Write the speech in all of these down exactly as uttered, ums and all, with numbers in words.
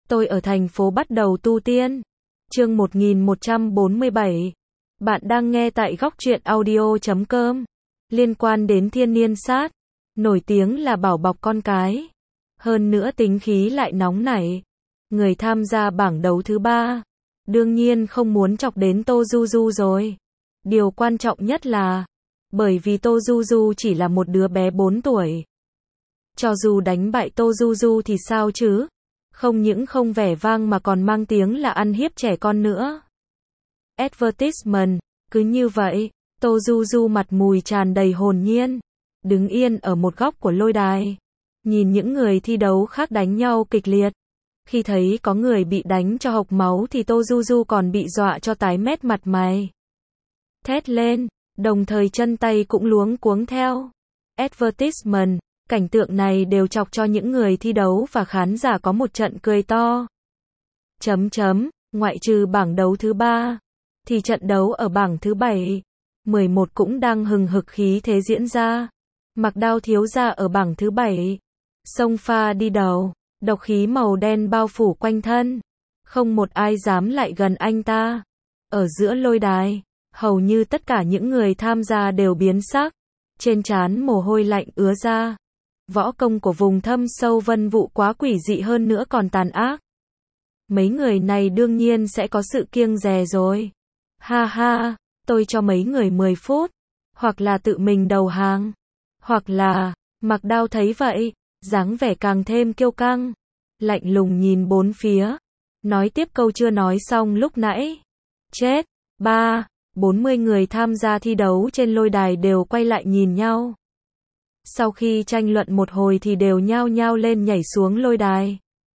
Tôi ở thành phố bắt đầu tu tiên. Chương một nghìn một trăm bốn mươi bảy. Bạn đang nghe tại góc truyện audio chấm com. Liên quan đến thiên niên sát, nổi tiếng là bảo bọc con cái. Hơn nữa tính khí lại nóng nảy. Người tham gia bảng đấu thứ ba, đương nhiên không muốn chọc đến Tô Du Du rồi. Điều quan trọng nhất là, bởi vì Tô Du Du chỉ là một đứa bé bốn tuổi. Cho dù đánh bại Tô Du Du thì sao chứ? Không những không vẻ vang mà còn mang tiếng là ăn hiếp trẻ con nữa. Advertisement, cứ như vậy, Tô Du Du mặt mùi tràn đầy hồn nhiên, đứng yên ở một góc của lôi đài, nhìn những người thi đấu khác đánh nhau kịch liệt. Khi thấy có người bị đánh cho hộc máu thì Tô Du Du còn bị dọa cho tái mét mặt mày. Thét lên, đồng thời chân tay cũng luống cuống theo. Advertisement, cảnh tượng này đều chọc cho những người thi đấu và khán giả có một trận cười to. Chấm chấm, ngoại trừ bảng đấu thứ ba, thì trận đấu ở bảng thứ bảy, mười một cũng đang hừng hực khí thế diễn ra. Mặc Đao thiếu gia ở bảng thứ bảy, xông pha đi đầu, độc khí màu đen bao phủ quanh thân, không một ai dám lại gần anh ta. Ở giữa lôi đài, hầu như tất cả những người tham gia đều biến sắc, trên trán mồ hôi lạnh ứa ra. Võ công của vùng thâm sâu vân vụ quá quỷ dị hơn nữa còn tàn ác. Mấy người này đương nhiên sẽ có sự kiêng dè rồi. Ha ha, tôi cho mấy người mười phút, hoặc là tự mình đầu hàng, hoặc là, Mặc Đao thấy vậy, dáng vẻ càng thêm kiêu căng, lạnh lùng nhìn bốn phía, nói tiếp câu chưa nói xong lúc nãy. Chết, ba, bốn mươi người tham gia thi đấu trên lôi đài đều quay lại nhìn nhau. Sau khi tranh luận một hồi thì đều nhao nhao lên nhảy xuống lôi đài.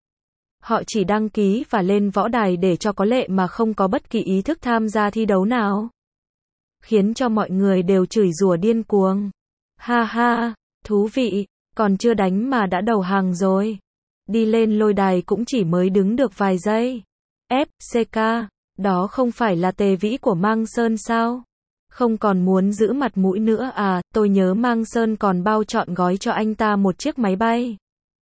Họ chỉ đăng ký và lên võ đài để cho có lệ mà không có bất kỳ ý thức tham gia thi đấu nào. Khiến cho mọi người đều chửi rủa điên cuồng. Ha ha, thú vị, còn chưa đánh mà đã đầu hàng rồi. Đi lên lôi đài cũng chỉ mới đứng được vài giây. ép xê ca, đó không phải là Tề Vĩ của Mang Sơn sao? Không còn muốn giữ mặt mũi nữa à? Tôi nhớ Mang Sơn còn bao trọn gói cho anh ta một chiếc máy bay.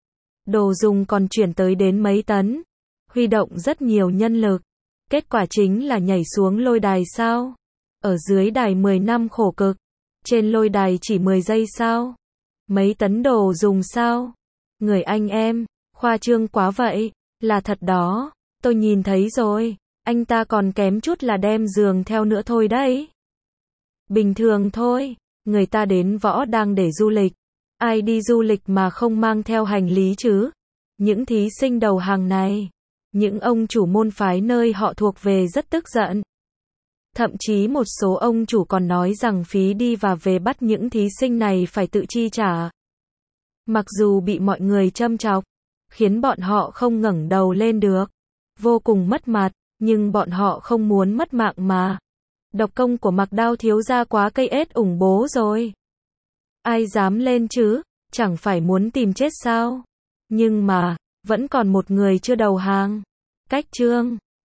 Đồ dùng còn chuyển tới đến mấy tấn. Huy động rất nhiều nhân lực. Kết quả chính là nhảy xuống lôi đài sao? Ở dưới đài mười năm khổ cực. Trên lôi đài chỉ mười giây sao? Mấy tấn đồ dùng sao? Người anh em, khoa trương quá vậy. Là thật đó, tôi nhìn thấy rồi. Anh ta còn kém chút là đem giường theo nữa thôi đấy. Bình thường thôi, người ta đến võ đang để du lịch. Ai đi du lịch mà không mang theo hành lý chứ? Những thí sinh đầu hàng này, những ông chủ môn phái nơi họ thuộc về rất tức giận. Thậm chí một số ông chủ còn nói rằng phí đi và về bắt những thí sinh này phải tự chi trả. Mặc dù bị mọi người châm chọc, khiến bọn họ không ngẩng đầu lên được, vô cùng mất mặt, nhưng bọn họ không muốn mất mạng mà. Độc công của Mặc Đao thiếu gia quá cây ết ủng bố rồi. Ai dám lên chứ, chẳng phải muốn tìm chết sao? Nhưng mà, vẫn còn một người chưa đầu hàng. Cách chương